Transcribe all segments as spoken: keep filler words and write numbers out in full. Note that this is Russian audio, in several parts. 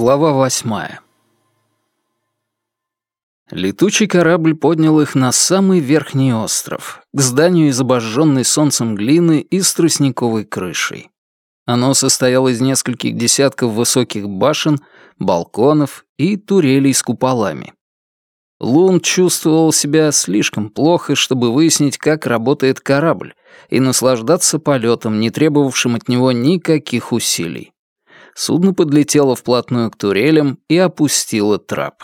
Глава восьмая. Летучий корабль поднял их на самый верхний остров, к зданию из обожженной солнцем глины и с тростниковой крышей. Оно состояло из нескольких десятков высоких башен, балконов и турелей с куполами. Лун чувствовал себя слишком плохо, чтобы выяснить, как работает корабль, и наслаждаться полетом, не требовавшим от него никаких усилий. Судно подлетело вплотную к турелям и опустило трап.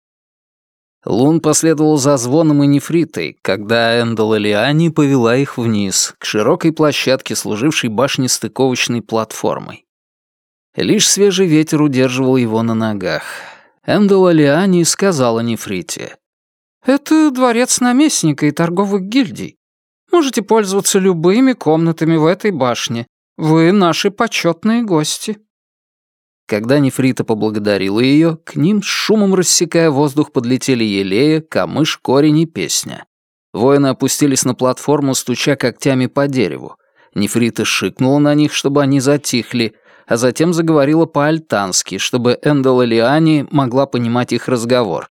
Лун последовал за звоном и нефритой, когда Эндел Элиани повела их вниз, к широкой площадке, служившей башнестыковочной платформой. Лишь свежий ветер удерживал его на ногах. Эндел Элиани сказала нефрите: «Это дворец наместника и торговых гильдий. Можете пользоваться любыми комнатами в этой башне. Вы наши почетные гости». Когда нефрита поблагодарила ее, к ним, с шумом рассекая воздух, подлетели елея, камыш, корень и песня. Воины опустились на платформу, стуча когтями по дереву. Нефрита шикнула на них, чтобы они затихли, а затем заговорила по-альтански, чтобы Эндел Элиани могла понимать их разговор.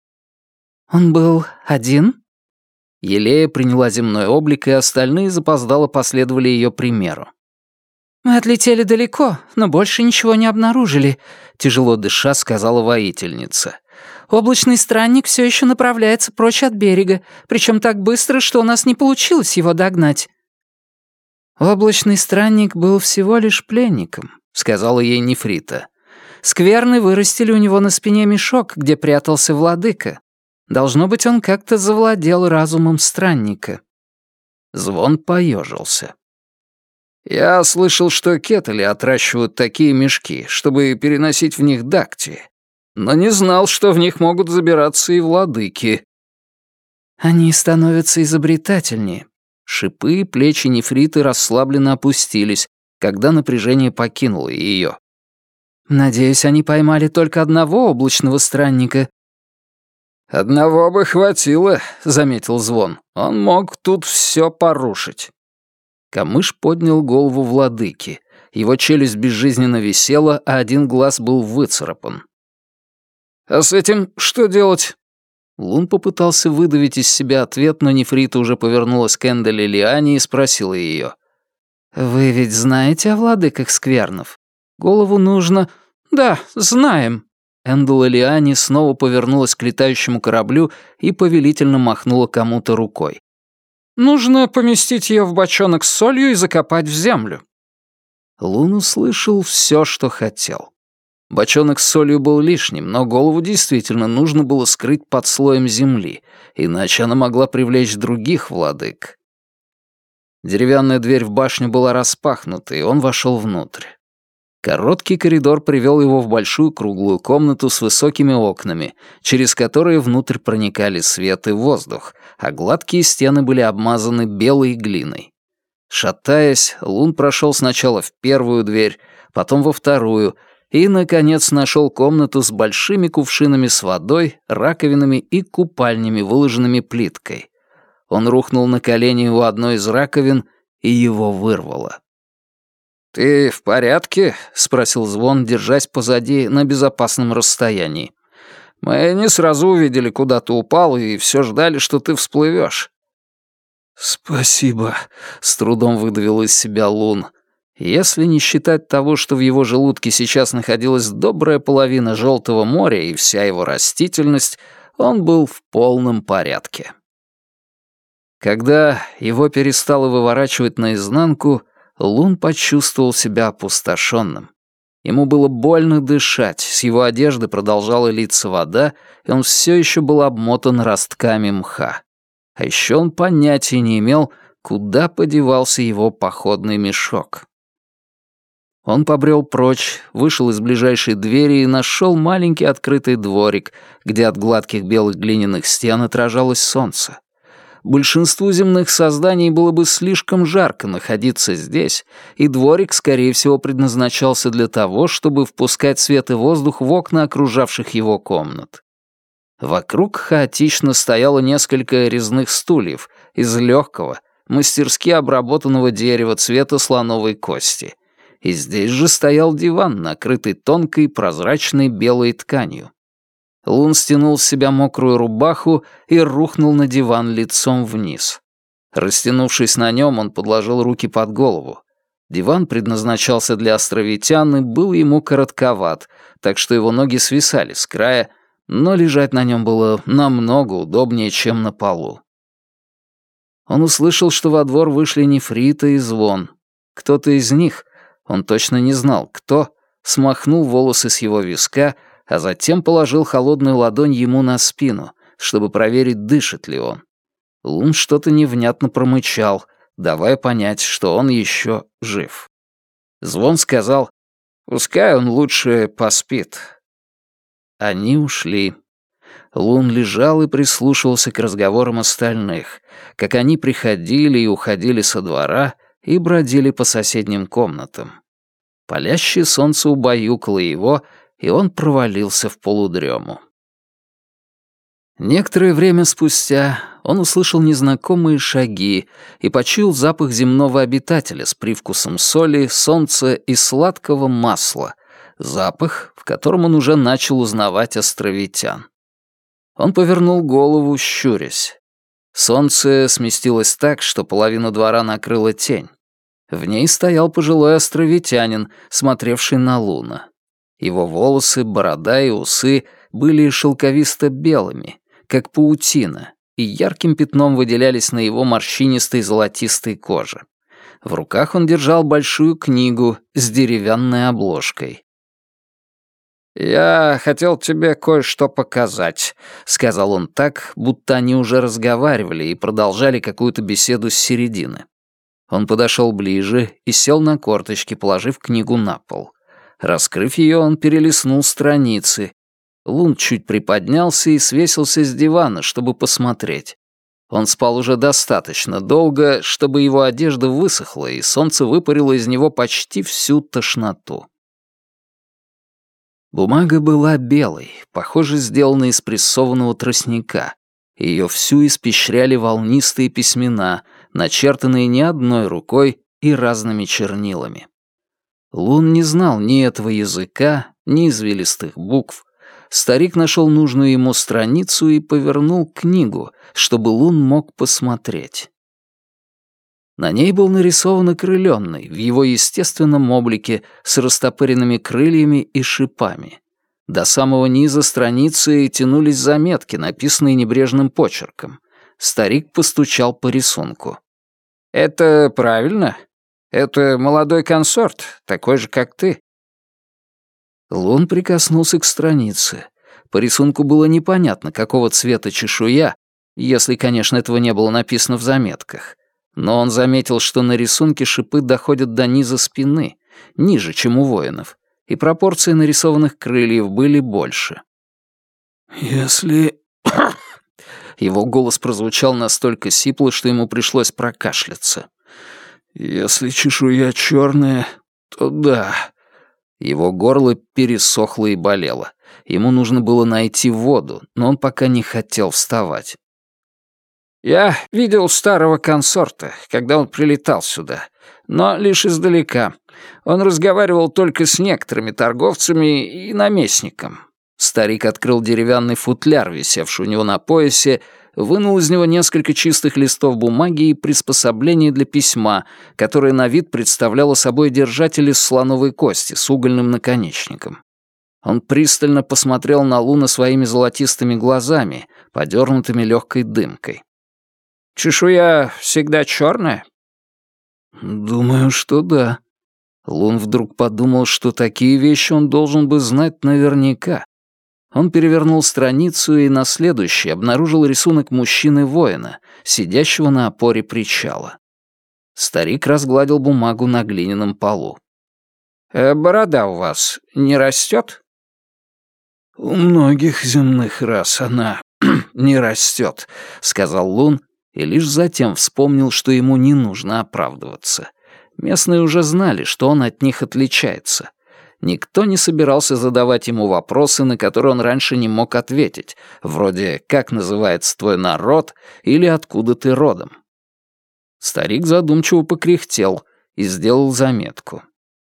«Он был один?» Елея приняла земной облик, и остальные запоздало последовали ее примеру. «Мы отлетели далеко, но больше ничего не обнаружили», — тяжело дыша сказала воительница. «Облачный странник все еще направляется прочь от берега, причем так быстро, что у нас не получилось его догнать». «Облачный странник был всего лишь пленником», — сказала ей нефрита. «Скверны вырастили у него на спине мешок, где прятался владыка. Должно быть, он как-то завладел разумом странника». Звон поежился. «Я слышал, что кетали отращивают такие мешки, чтобы переносить в них дакти, но не знал, что в них могут забираться и владыки». «Они становятся изобретательнее». Шипы и плечи нефриты расслабленно опустились, когда напряжение покинуло ее. «Надеюсь, они поймали только одного облачного странника». «Одного бы хватило», — заметил Звон. «Он мог тут все порушить». Камыш поднял голову владыки. Его челюсть безжизненно висела, а один глаз был выцарапан. «А с этим что делать?» Лун попытался выдавить из себя ответ, но нефрита уже повернулась к Эндел Элиани и спросила ее. «Вы ведь знаете о владыках сквернов? Голову нужно...» «Да, знаем». Эндел Элиани снова повернулась к летающему кораблю и повелительно махнула кому-то рукой. «Нужно поместить ее в бочонок с солью и закопать в землю». Лун услышал все, что хотел. Бочонок с солью был лишним, но голову действительно нужно было скрыть под слоем земли, иначе она могла привлечь других владык. Деревянная дверь в башню была распахнута, и он вошел внутрь. Короткий коридор привел его в большую круглую комнату с высокими окнами, через которые внутрь проникали свет и воздух, а гладкие стены были обмазаны белой глиной. Шатаясь, Лун прошел сначала в первую дверь, потом во вторую и, наконец, нашел комнату с большими кувшинами с водой, раковинами и купальнями, выложенными плиткой. Он рухнул на колени у одной из раковин, и его вырвало. «Ты в порядке?» — спросил Звон, держась позади на безопасном расстоянии. «Мы не сразу увидели, куда ты упал, и все ждали, что ты всплывешь». «Спасибо», — с трудом выдавил из себя Лун. Если не считать того, что в его желудке сейчас находилась добрая половина Желтого моря и вся его растительность, он был в полном порядке. Когда его перестало выворачивать наизнанку, Лун почувствовал себя опустошенным. Ему было больно дышать, с его одежды продолжала литься вода, и он все еще был обмотан ростками мха. А еще он понятия не имел, куда подевался его походный мешок. Он побрел прочь, вышел из ближайшей двери и нашел маленький открытый дворик, где от гладких белых глиняных стен отражалось солнце. Большинству земных созданий было бы слишком жарко находиться здесь, и дворик, скорее всего, предназначался для того, чтобы впускать свет и воздух в окна окружавших его комнат. Вокруг хаотично стояло несколько резных стульев из легкого, мастерски обработанного дерева цвета слоновой кости, И здесь же стоял диван, накрытый тонкой прозрачной белой тканью. Лун стянул с себя мокрую рубаху и рухнул на диван лицом вниз. Растянувшись на нем, он подложил руки под голову. Диван предназначался для островитян и был ему коротковат, так что его ноги свисали с края, но лежать на нем было намного удобнее, чем на полу. Он услышал, что во двор вышли Нефрита и Звон. Кто-то из них, он точно не знал, кто, смахнул волосы с его виска, а затем положил холодную ладонь ему на спину, чтобы проверить, дышит ли он. Лун что-то невнятно промычал, давая понять, что он еще жив. Звон сказал, «Пускай он лучше поспит». Они ушли. Лун лежал и прислушивался к разговорам остальных, как они приходили и уходили со двора и бродили по соседним комнатам. Палящее солнце убаюкало его, и он провалился в полудрему. Некоторое время спустя он услышал незнакомые шаги и почуял запах земного обитателя с привкусом соли, солнца и сладкого масла, запах, в котором он уже начал узнавать островитян. Он повернул голову, щурясь. Солнце сместилось так, что половину двора накрыла тень. В ней стоял пожилой островитянин, смотревший на Луна. Его волосы, борода и усы были шелковисто-белыми, как паутина, и ярким пятном выделялись на его морщинистой золотистой коже. В руках он держал большую книгу с деревянной обложкой. «Я хотел тебе кое-что показать», — сказал он так, будто они уже разговаривали и продолжали какую-то беседу с середины. Он подошел ближе и сел на корточки, положив книгу на пол. Раскрыв ее, он перелистнул страницы. Лун чуть приподнялся и свесился с дивана, чтобы посмотреть. Он спал уже достаточно долго, чтобы его одежда высохла, и солнце выпарило из него почти всю тошноту. Бумага была белой, похоже, сделана из прессованного тростника. Ее всю испещряли волнистые письмена, начертанные не одной рукой и разными чернилами. Лун не знал ни этого языка, ни извилистых букв. Старик нашел нужную ему страницу и повернул книгу, чтобы Лун мог посмотреть. На ней был нарисован окрылённый, в его естественном облике, с растопыренными крыльями и шипами. До самого низа страницы тянулись заметки, написанные небрежным почерком. Старик постучал по рисунку. «Это правильно? Это молодой консорт, такой же, как ты». Лун прикоснулся к странице. По рисунку было непонятно, какого цвета чешуя, если, конечно, этого не было написано в заметках. Но он заметил, что на рисунке шипы доходят до низа спины, ниже, чем у воинов, и пропорции нарисованных крыльев были больше. «Если...» Его голос прозвучал настолько сипло, что ему пришлось прокашляться. «Если чешуя черная, то да». Его горло пересохло и болело. Ему нужно было найти воду, но он пока не хотел вставать. «Я видел старого консорта, когда он прилетал сюда, но лишь издалека. Он разговаривал только с некоторыми торговцами и наместником». Старик открыл деревянный футляр, висевший у него на поясе, вынул из него несколько чистых листов бумаги и приспособление для письма, которое на вид представляло собой держатель из слоновой кости с угольным наконечником. Он пристально посмотрел на Луна своими золотистыми глазами, подернутыми легкой дымкой. «Чешуя всегда черная?» «Думаю, что да». Лун вдруг подумал, что такие вещи он должен бы знать наверняка. Он перевернул страницу и на следующей обнаружил рисунок мужчины-воина, сидящего на опоре причала. Старик разгладил бумагу на глиняном полу. «Э, «Борода у вас не растет?» «У многих земных рас она не растет», — сказал Лун, и лишь затем вспомнил, что ему не нужно оправдываться. Местные уже знали, что он от них отличается. Никто не собирался задавать ему вопросы, на которые он раньше не мог ответить, вроде «как называется твой народ» или «откуда ты родом?». Старик задумчиво покряхтел и сделал заметку.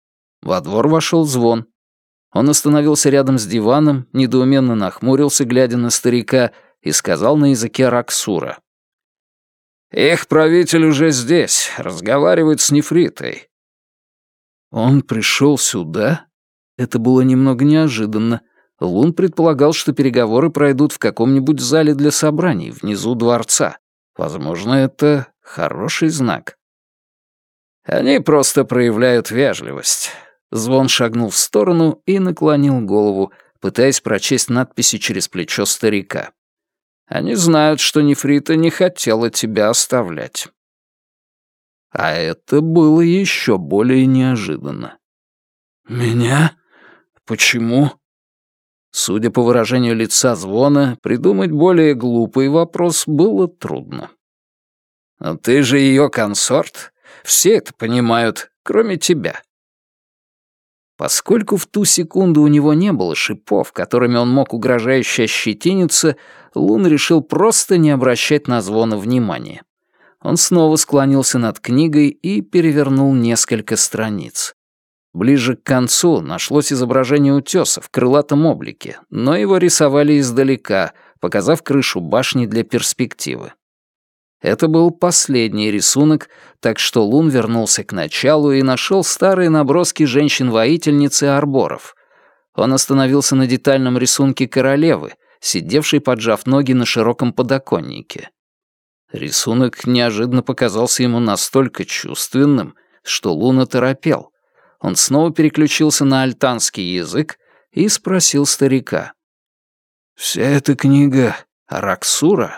Во двор вошел Звон. Он остановился рядом с диваном, недоуменно нахмурился, глядя на старика, и сказал на языке Раксура. «Их правитель уже здесь, разговаривает с Нефритой». Он пришел сюда? Это было немного неожиданно. Лун предполагал, что переговоры пройдут в каком-нибудь зале для собраний, внизу дворца. Возможно, это хороший знак. Они просто проявляют вежливость. Звон шагнул в сторону и наклонил голову, пытаясь прочесть надписи через плечо старика. Они знают, что Нефрита не хотела тебя оставлять. А это было еще более неожиданно. «Меня? Почему?» Судя по выражению лица Звона, придумать более глупый вопрос было трудно. «Но ты же ее консорт. Все это понимают, кроме тебя». Поскольку в ту секунду у него не было шипов, которыми он мог угрожающе ощетиниться, Лун решил просто не обращать на Звона внимания. Он снова склонился над книгой и перевернул несколько страниц. Ближе к концу нашлось изображение утёса в крылатом облике, но его рисовали издалека, показав крышу башни для перспективы. Это был последний рисунок, так что Лун вернулся к началу и нашел старые наброски женщин-воительниц и арборов. Он остановился на детальном рисунке королевы, сидевшей, поджав ноги на широком подоконнике. Рисунок неожиданно показался ему настолько чувственным, что Лун оторопел. Он снова переключился на альтанский язык и спросил старика. «Вся эта книга Раксура?»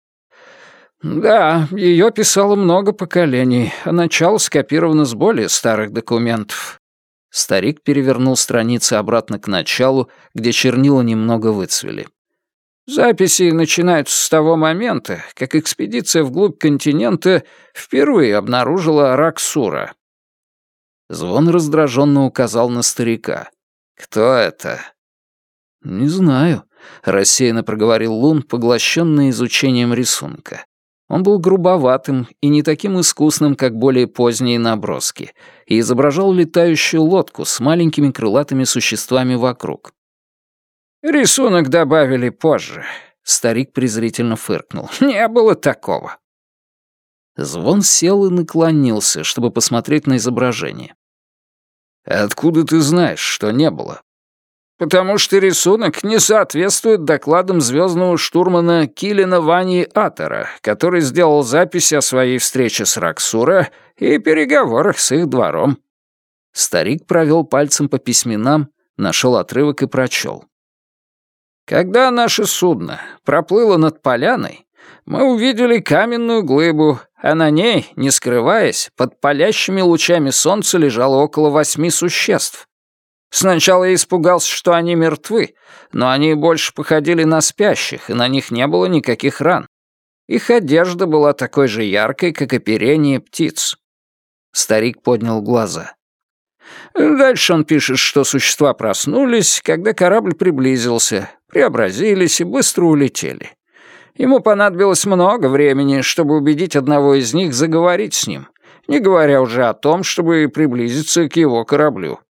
«Да, ее писало много поколений, а начало скопировано с более старых документов». Старик перевернул страницы обратно к началу, где чернила немного выцвели. «Записи начинаются с того момента, как экспедиция вглубь континента впервые обнаружила Раксура». Звон раздраженно указал на старика. «Кто это?» «Не знаю», — рассеянно проговорил Лун, поглощенный изучением рисунка. Он был грубоватым и не таким искусным, как более поздние наброски, и изображал летающую лодку с маленькими крылатыми существами вокруг. «Рисунок добавили позже», — старик презрительно фыркнул. «Не было такого». Звон сел и наклонился, чтобы посмотреть на изображение. «Откуда ты знаешь, что не было?» «Потому что рисунок не соответствует докладам звездного штурмана Килина Вани Атера, который сделал записи о своей встрече с Раксура и переговорах с их двором». Старик провел пальцем по письменам, нашел отрывок и прочел. «Когда наше судно проплыло над поляной, мы увидели каменную глыбу, а на ней, не скрываясь, под палящими лучами солнца лежало около восьми существ. Сначала я испугался, что они мертвы, но они больше походили на спящих, и на них не было никаких ран. Их одежда была такой же яркой, как оперение птиц». Старик поднял глаза. Дальше он пишет, что существа проснулись, когда корабль приблизился, преобразились и быстро улетели. Ему понадобилось много времени, чтобы убедить одного из них заговорить с ним, не говоря уже о том, чтобы приблизиться к его кораблю.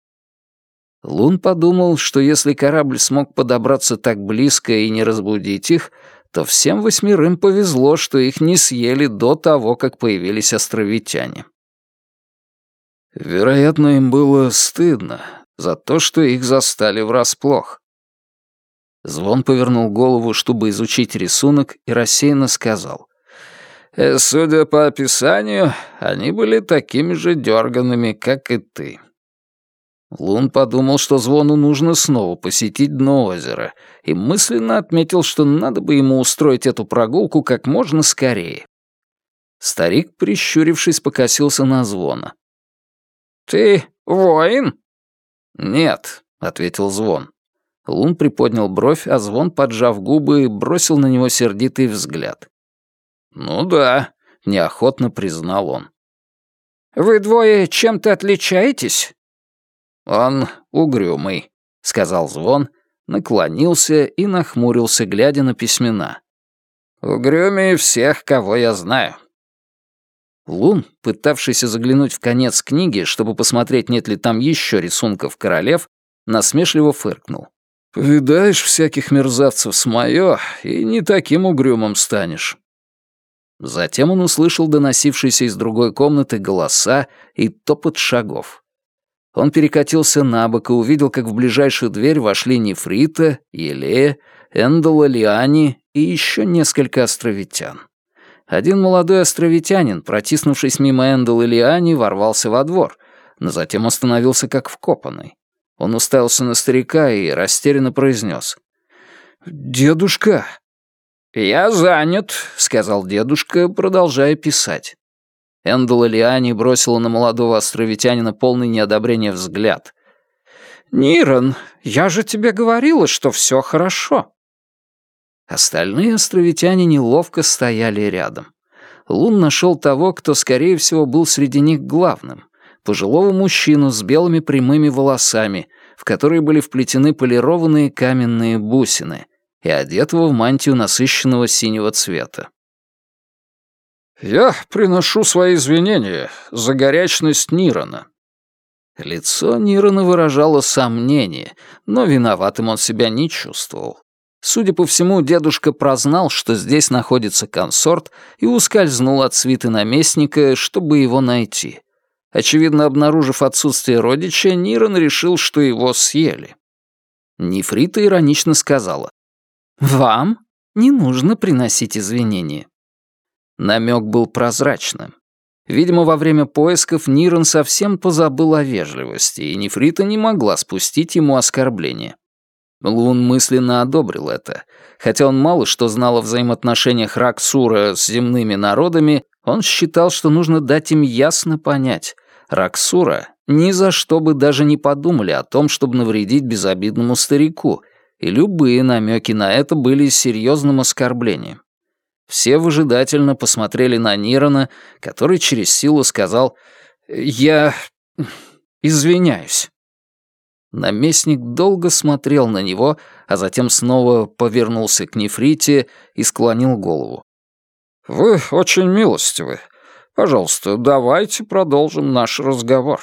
Лун подумал, что если корабль смог подобраться так близко и не разбудить их, то всем восьмерым повезло, что их не съели до того, как появились островитяне. Вероятно, им было стыдно за то, что их застали врасплох. Звон повернул голову, чтобы изучить рисунок, и рассеянно сказал. «Э, «Судя по описанию, они были такими же дерганными, как и ты». Лун подумал, что Звону нужно снова посетить дно озера, и мысленно отметил, что надо бы ему устроить эту прогулку как можно скорее. Старик, прищурившись, покосился на Звона. «Ты воин?» «Нет», — ответил Звон. Лун приподнял бровь, а Звон, поджав губы, бросил на него сердитый взгляд. «Ну да», — неохотно признал он. «Вы двое чем-то отличаетесь?» «Он угрюмый», — сказал Звон, наклонился и нахмурился, глядя на письмена. «Угрюмее всех, кого я знаю». Лун, пытавшийся заглянуть в конец книги, чтобы посмотреть, нет ли там еще рисунков королев, насмешливо фыркнул. «Повидаешь всяких мерзавцев с моё, и не таким угрюмым станешь». Затем он услышал доносившиеся из другой комнаты голоса и топот шагов. Он перекатился на бок и увидел, как в ближайшую дверь вошли Нефрита, Елея, Эндола Лиани и еще несколько островитян. Один молодой островитянин, протиснувшись мимо Эндола Лиани, ворвался во двор, но затем остановился как вкопанный. Он уставился на старика и растерянно произнес: «Дедушка!» «Я занят», — сказал дедушка, продолжая писать. Эндола Лиани бросила на молодого островитянина полный неодобрения взгляд. «Ниран, я же тебе говорила, что все хорошо». Остальные островитяне неловко стояли рядом. Лун нашел того, кто, скорее всего, был среди них главным. Пожилого мужчину с белыми прямыми волосами, в которые были вплетены полированные каменные бусины, и одетого в мантию насыщенного синего цвета. «Я приношу свои извинения за горячность Нирана». Лицо Нирана выражало сомнение, но виноватым он себя не чувствовал. Судя по всему, дедушка прознал, что здесь находится консорт, и ускользнул от свиты наместника, чтобы его найти. Очевидно, обнаружив отсутствие родича, Ниран решил, что его съели. Нефрита иронично сказала: «Вам не нужно приносить извинения». Намек был прозрачным. Видимо, во время поисков Ниран совсем позабыл о вежливости, и Нефрита не могла спустить ему оскорбление. Лун мысленно одобрил это. Хотя он мало что знал о взаимоотношениях Раксура с земными народами, он считал, что нужно дать им ясно понять: Раксура ни за что бы даже не подумали о том, чтобы навредить безобидному старику, и любые намеки на это были серьезным оскорблением. Все выжидательно посмотрели на Нирана, который через силу сказал: «Я извиняюсь». Наместник долго смотрел на него, а затем снова повернулся к Нефрите и склонил голову. «Вы очень милостивы. Пожалуйста, давайте продолжим наш разговор».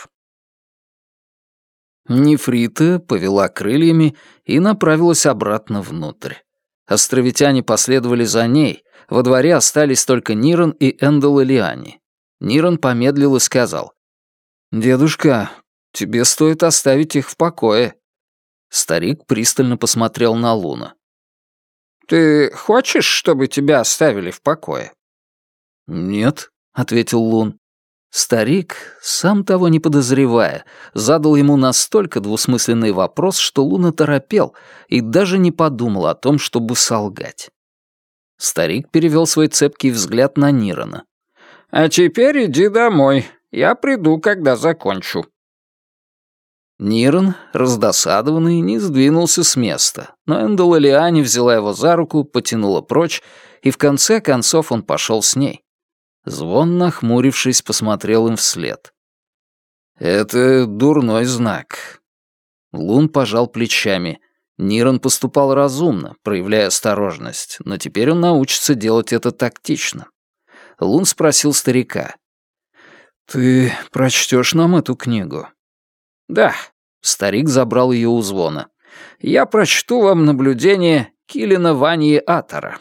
Нефрита повела крыльями и направилась обратно внутрь. Островитяне последовали за ней, во дворе остались только Ниран и Эндола Лиани. Ниран помедлил и сказал: «Дедушка, тебе стоит оставить их в покое». Старик пристально посмотрел на Луна. «Ты хочешь, чтобы тебя оставили в покое?» «Нет», — ответил Лун. Старик, сам того не подозревая, задал ему настолько двусмысленный вопрос, что Лун оторопел и даже не подумал о том, чтобы солгать. Старик перевел свой цепкий взгляд на Нирана. «А теперь иди домой. Я приду, когда закончу». Ниран, раздосадованный, не сдвинулся с места, но Эндола Лиани взяла его за руку, потянула прочь, и в конце концов он пошел с ней. Звон, нахмурившись, посмотрел им вслед. «Это дурной знак». Лун пожал плечами. Ниран поступал разумно, проявляя осторожность, но теперь он научится делать это тактично. Лун спросил старика: «Ты прочтешь нам эту книгу?» «Да», — старик забрал ее у звона. «Я прочту вам наблюдение Килина Ваньи Атара».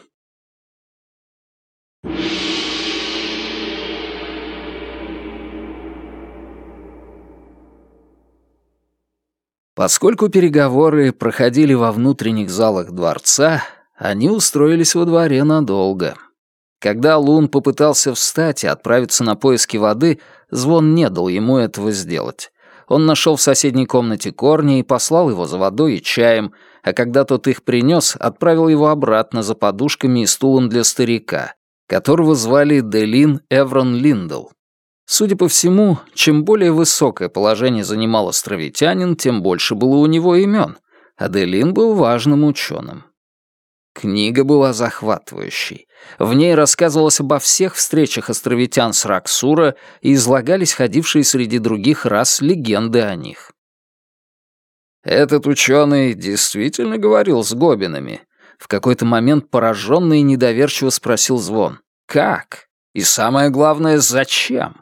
Поскольку переговоры проходили во внутренних залах дворца, они устроились во дворе надолго. Когда Лун попытался встать и отправиться на поиски воды, звон не дал ему этого сделать. Он нашел в соседней комнате Корни и послал его за водой и чаем, а когда тот их принес, отправил его обратно за подушками и стулом для старика, которого звали Делин Эврон Линдл. Судя по всему, чем более высокое положение занимал островитянин, тем больше было у него имен, а Делин был важным ученым. Книга была захватывающей. В ней рассказывалось обо всех встречах островитян с Раксура и излагались ходившие среди других рас легенды о них. Этот ученый действительно говорил с гобинами. В какой-то момент пораженный и недоверчиво спросил Звон: «Как?» И самое главное, зачем?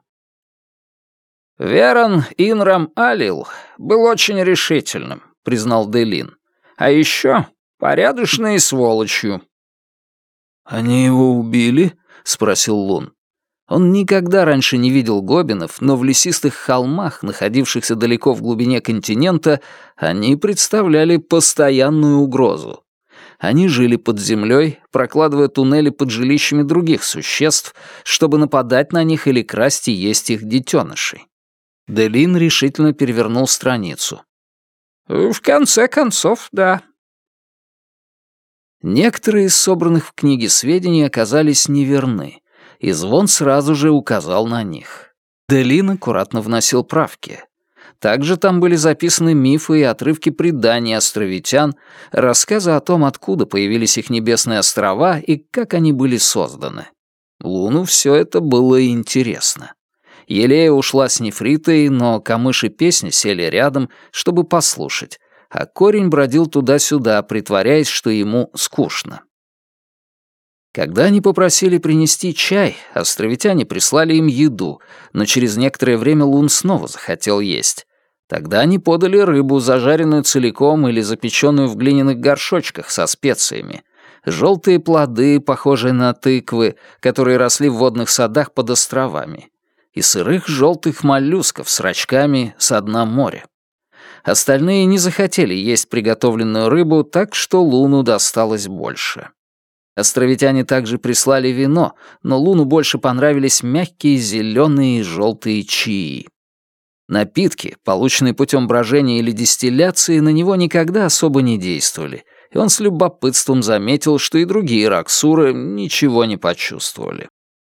«Верон Инрам Алил был очень решительным», — признал Делин. «А еще порядочной сволочью». «Они его убили?» — спросил Лун. Он никогда раньше не видел гоббинов, но в лесистых холмах, находившихся далеко в глубине континента, они представляли постоянную угрозу. Они жили под землей, прокладывая туннели под жилищами других существ, чтобы нападать на них или красть и есть их детенышей. Делин решительно перевернул страницу. «В конце концов, да». Некоторые из собранных в книге сведений оказались неверны, и Звон сразу же указал на них. Делин аккуратно вносил правки. Также там были записаны мифы и отрывки преданий островитян, рассказы о том, откуда появились их небесные острова и как они были созданы. Луну все это было интересно. Елея ушла с нефритой, но камыш и песни сели рядом, чтобы послушать, а корень бродил туда-сюда, притворяясь, что ему скучно. Когда они попросили принести чай, островитяне прислали им еду, но через некоторое время Лун снова захотел есть. Тогда они подали рыбу, зажаренную целиком или запеченную в глиняных горшочках со специями, желтые плоды, похожие на тыквы, которые росли в водных садах под островами, и сырых желтых моллюсков с рачками со дна моря. Остальные не захотели есть приготовленную рыбу, так что Луну досталось больше. Островитяне также прислали вино, но Луну больше понравились мягкие зеленые и желтые чаи. Напитки, полученные путем брожения или дистилляции, на него никогда особо не действовали, и он с любопытством заметил, что и другие раксуры ничего не почувствовали.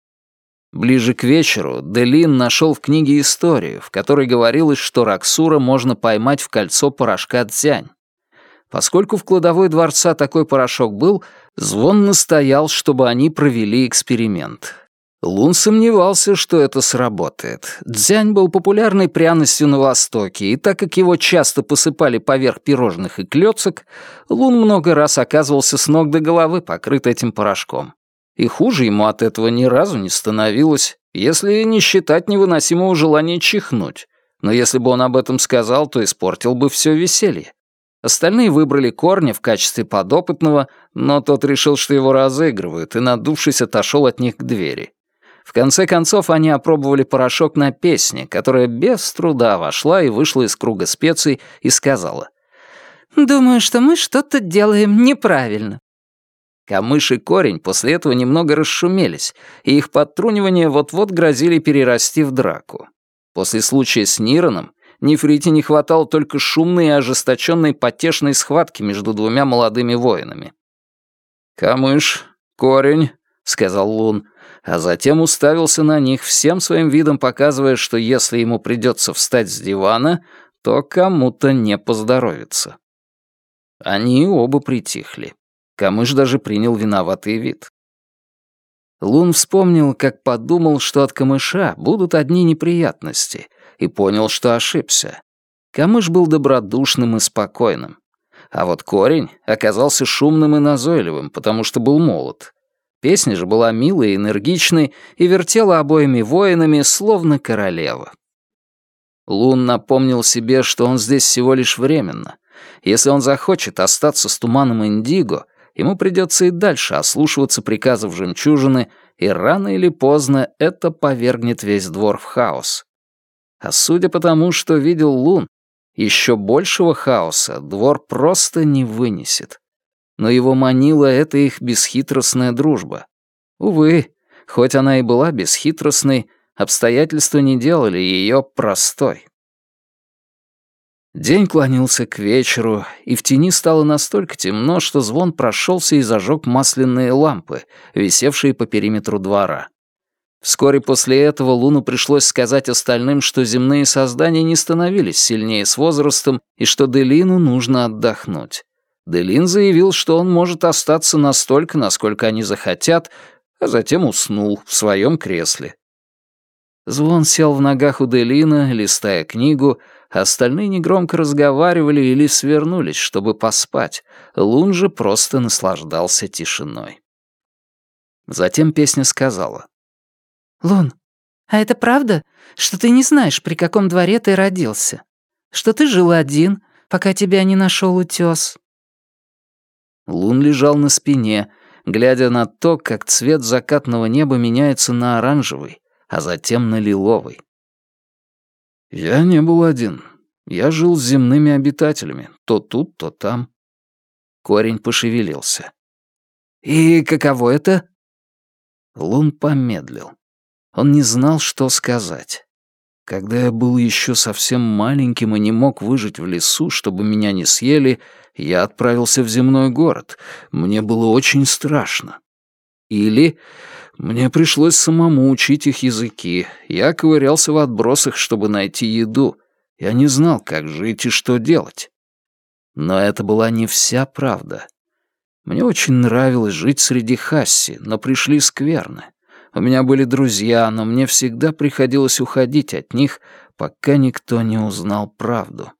Ближе к вечеру Делин нашел в книге историю, в которой говорилось, что раксура можно поймать в кольцо порошка дзянь. Поскольку в кладовой дворца такой порошок был, Звон настоял, чтобы они провели эксперимент. Лун сомневался, что это сработает. Дзянь был популярной пряностью на Востоке, и так как его часто посыпали поверх пирожных и клёцок, Лун много раз оказывался с ног до головы покрыт этим порошком. И хуже ему от этого ни разу не становилось, если не считать невыносимого желания чихнуть. Но если бы он об этом сказал, то испортил бы все веселье. Остальные выбрали Корня в качестве подопытного, но тот решил, что его разыгрывают, и, надувшись, отошел от них к двери. В конце концов, они опробовали порошок на песне, которая без труда вошла и вышла из круга специй и сказала: «Думаю, что мы что-то делаем неправильно». Камыш и Корень после этого немного расшумелись, и их подтрунивания вот-вот грозили перерасти в драку. После случая с Нироном Нефрите не хватало только шумной и ожесточенной потешной схватки между двумя молодыми воинами. «Камыш, Корень», — сказал Лун, а затем уставился на них, всем своим видом показывая, что если ему придется встать с дивана, то кому-то не поздоровится. Они оба притихли. Камыш даже принял виноватый вид. Лун вспомнил, как подумал, что от Камыша будут одни неприятности, и понял, что ошибся. Камыш был добродушным и спокойным. А вот Корень оказался шумным и назойливым, потому что был молод. Песня же была милой и энергичной и вертела обоими воинами, словно королева. Лун напомнил себе, что он здесь всего лишь временно. Если он захочет остаться с Туманом Индиго, ему придется и дальше ослушиваться приказов жемчужины, и рано или поздно это повергнет весь двор в хаос. А судя по тому, что видел Лун, еще большего хаоса двор просто не вынесет. Но его манила эта их бесхитростная дружба. Увы, хоть она и была бесхитростной, обстоятельства не делали ее простой. День клонился к вечеру, и в тени стало настолько темно, что Звон прошелся и зажег масляные лампы, висевшие по периметру двора. Вскоре после этого Луну пришлось сказать остальным, что земные создания не становились сильнее с возрастом и что Делину нужно отдохнуть. Делин заявил, что он может остаться настолько, насколько они захотят, а затем уснул в своем кресле. Звон сел в ногах у Делина, листая книгу, а остальные негромко разговаривали или свернулись, чтобы поспать. Лун же просто наслаждался тишиной. Затем песня сказала: «Лун, а это правда, что ты не знаешь, при каком дворе ты родился? Что ты жил один, пока тебя не нашел утёс?» Лун лежал на спине, глядя на то, как цвет закатного неба меняется на оранжевый, а затем на лиловый. «Я не был один. Я жил с земными обитателями, то тут, то там». Корень пошевелился. «И каково это?» Лун помедлил. Он не знал, что сказать. Когда я был еще совсем маленьким и не мог выжить в лесу, чтобы меня не съели, я отправился в земной город. Мне было очень страшно. Или мне пришлось самому учить их языки. Я ковырялся в отбросах, чтобы найти еду. Я не знал, как жить и что делать. Но это была не вся правда. Мне очень нравилось жить среди хасси, но пришли скверны. У меня были друзья, но мне всегда приходилось уходить от них, пока никто не узнал правду.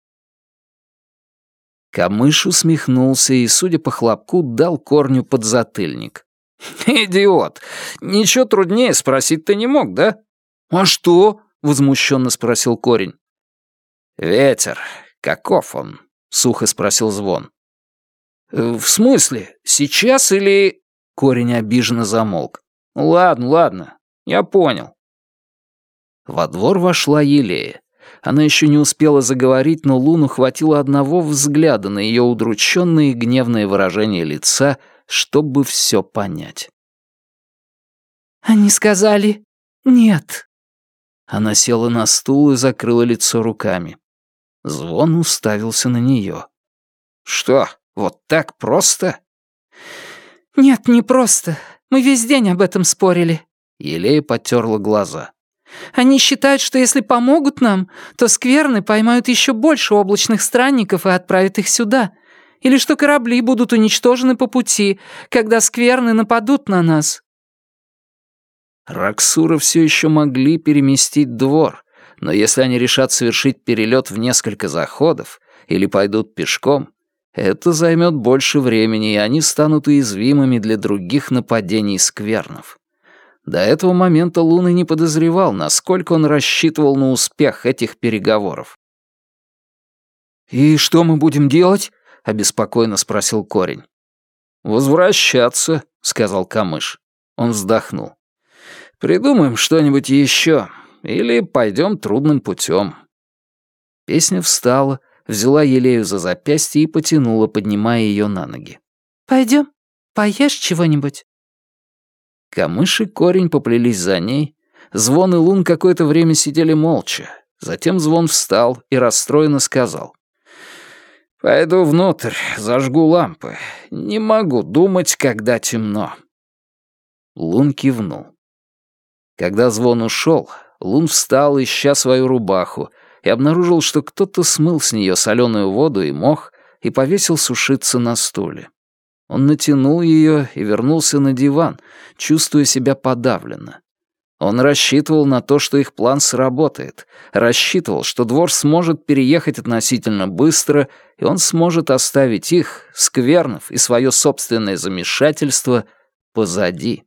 Камыш усмехнулся и, судя по хлопку, дал корню подзатыльник. «Идиот! Ничего труднее спросить ты не мог, да?» «А что?» — возмущенно спросил корень. «Ветер. Каков он?» — сухо спросил Звон. «В смысле? Сейчас или...» Корень обиженно замолк. «Ладно, ладно. Я понял». Во двор вошла Елея. Она еще не успела заговорить, но Луну хватило одного взгляда на ее удрученное и гневное выражение лица, чтобы все понять. «Они сказали нет». Она села на стул и закрыла лицо руками. Звон уставился на нее. «Что, вот так просто?» «Нет, не просто. Мы весь день об этом спорили». Елея потерла глаза. «Они считают, что если помогут нам, то скверны поймают еще больше облачных странников и отправят их сюда. Или что корабли будут уничтожены по пути, когда скверны нападут на нас». Раксура все еще могли переместить двор, но если они решат совершить перелет в несколько заходов или пойдут пешком, это займет больше времени, и они станут уязвимыми для других нападений сквернов. До этого момента Лун и не подозревал, насколько он рассчитывал на успех этих переговоров. «И что мы будем делать?» — обеспокоенно спросил корень. «Возвращаться», — сказал Камыш. Он вздохнул. «Придумаем что-нибудь еще, или пойдем трудным путем». Песня встала, взяла Елею за запястье и потянула, поднимая ее на ноги. «Пойдем, поешь чего-нибудь». Камыш и корень поплелись за ней. Звон и Лун какое-то время сидели молча. Затем Звон встал и расстроенно сказал. «Пойду внутрь, зажгу лампы. Не могу думать, когда темно». Лун кивнул. Когда Звон ушел, Лун встал, ища свою рубаху, и обнаружил, что кто-то смыл с нее соленую воду и мох и повесил сушиться на стуле. Он натянул ее и вернулся на диван, чувствуя себя подавленно. Он рассчитывал на то, что их план сработает, рассчитывал, что двор сможет переехать относительно быстро, и он сможет оставить их, сквернов и свое собственное замешательство позади.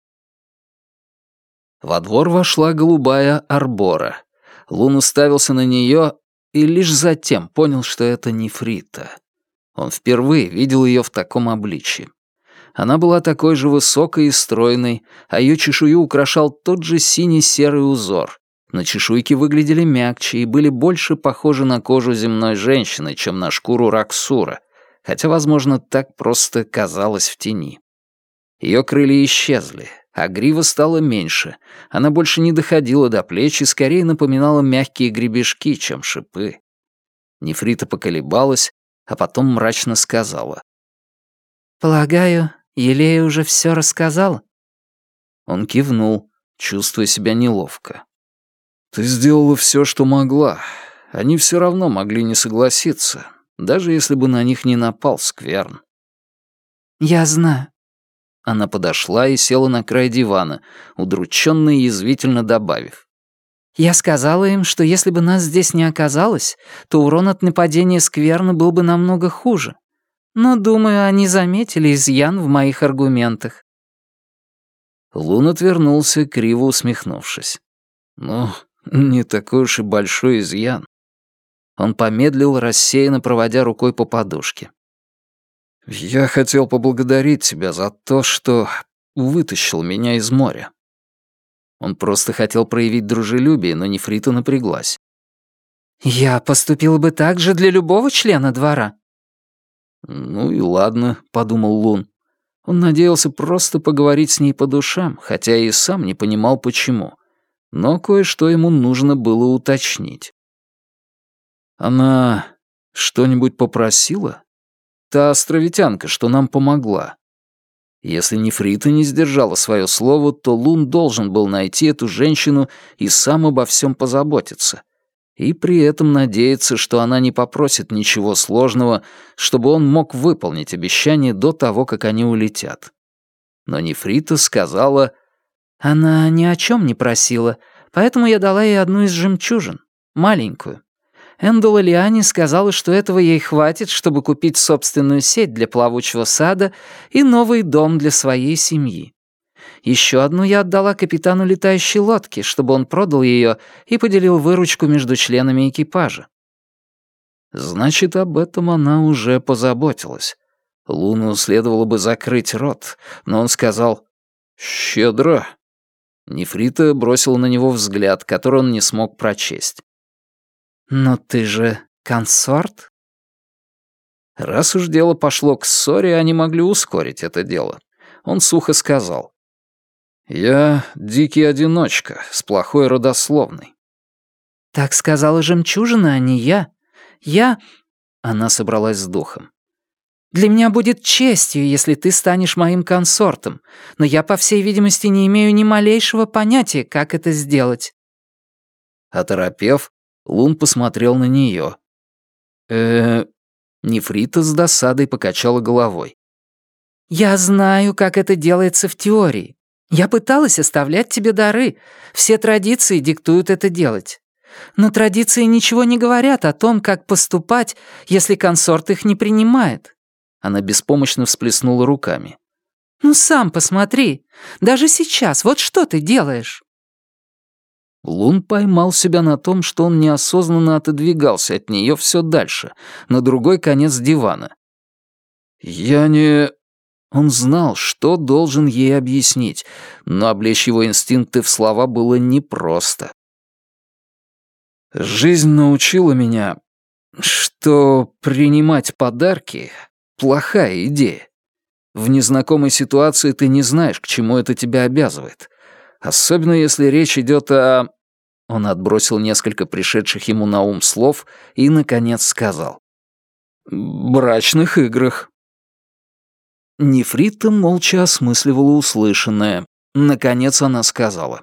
Во двор вошла голубая арбора. Лун уставился на нее и лишь затем понял, что это нефрита. Он впервые видел ее в таком обличье. Она была такой же высокой и стройной, а ее чешую украшал тот же синий-серый узор. Но чешуйки выглядели мягче и были больше похожи на кожу земной женщины, чем на шкуру Раксура, хотя, возможно, так просто казалось в тени. Ее крылья исчезли, а грива стала меньше. Она больше не доходила до плеч и скорее напоминала мягкие гребешки, чем шипы. Нефрита поколебалась, а потом мрачно сказала. «Полагаю, Елея уже все рассказала?» Он кивнул, чувствуя себя неловко. «Ты сделала все, что могла. Они все равно могли не согласиться, даже если бы на них не напал скверн». «Я знаю». Она подошла и села на край дивана, удрученно и язвительно добавив. «Я сказала им, что если бы нас здесь не оказалось, то урон от нападения скверны был бы намного хуже. Но, думаю, они заметили изъян в моих аргументах». Лун отвернулся, криво усмехнувшись. Ну, не такой уж и большой изъян. Он помедлил, рассеянно проводя рукой по подушке. «Я хотел поблагодарить тебя за то, что вытащил меня из моря». Он просто хотел проявить дружелюбие, но Нефрита напряглась. «Я поступила бы так же для любого члена двора». «Ну и ладно», — подумал Лун. Он надеялся просто поговорить с ней по душам, хотя и сам не понимал, почему. Но кое-что ему нужно было уточнить. «Она что-нибудь попросила? Та островитянка, что нам помогла?» Если Нефрита не сдержала свое слово, то Лун должен был найти эту женщину и сам обо всем позаботиться. И при этом надеяться, что она не попросит ничего сложного, чтобы он мог выполнить обещание до того, как они улетят. Но Нефрита сказала: «Она ни о чем не просила, поэтому я дала ей одну из жемчужин, маленькую. Эндола Лиани сказала, что этого ей хватит, чтобы купить собственную сеть для плавучего сада и новый дом для своей семьи. Еще одну я отдала капитану летающей лодки, чтобы он продал ее и поделил выручку между членами экипажа». Значит, об этом она уже позаботилась. Луну следовало бы закрыть рот, но он сказал «щедро». Нефрита бросила на него взгляд, который он не смог прочесть. «Но ты же консорт?» Раз уж дело пошло к ссоре, они могли ускорить это дело. Он сухо сказал: «Я дикий одиночка, с плохой родословной». «Так сказала жемчужина, а не я. Я...» Она собралась с духом. «Для меня будет честью, если ты станешь моим консортом, но я, по всей видимости, не имею ни малейшего понятия, как это сделать». Оторопев, Лун посмотрел на нее. э Нефрита с досадой покачала головой. «Я знаю, как это делается в теории. Я пыталась оставлять тебе дары. Все традиции диктуют это делать. Но традиции ничего не говорят о том, как поступать, если консорт их не принимает». Она беспомощно всплеснула руками. «Ну сам посмотри. Даже сейчас, вот что ты делаешь?» Лун поймал себя на том, что он неосознанно отодвигался от нее все дальше, на другой конец дивана. «Я не...» Он знал, что должен ей объяснить, но облечь его инстинкты в слова было непросто. «Жизнь научила меня, что принимать подарки — плохая идея. В незнакомой ситуации ты не знаешь, к чему это тебя обязывает. Особенно если речь идет о...» Он отбросил несколько пришедших ему на ум слов и, наконец, сказал: «брачных играх». Нефрита молча осмысливала услышанное. Наконец она сказала: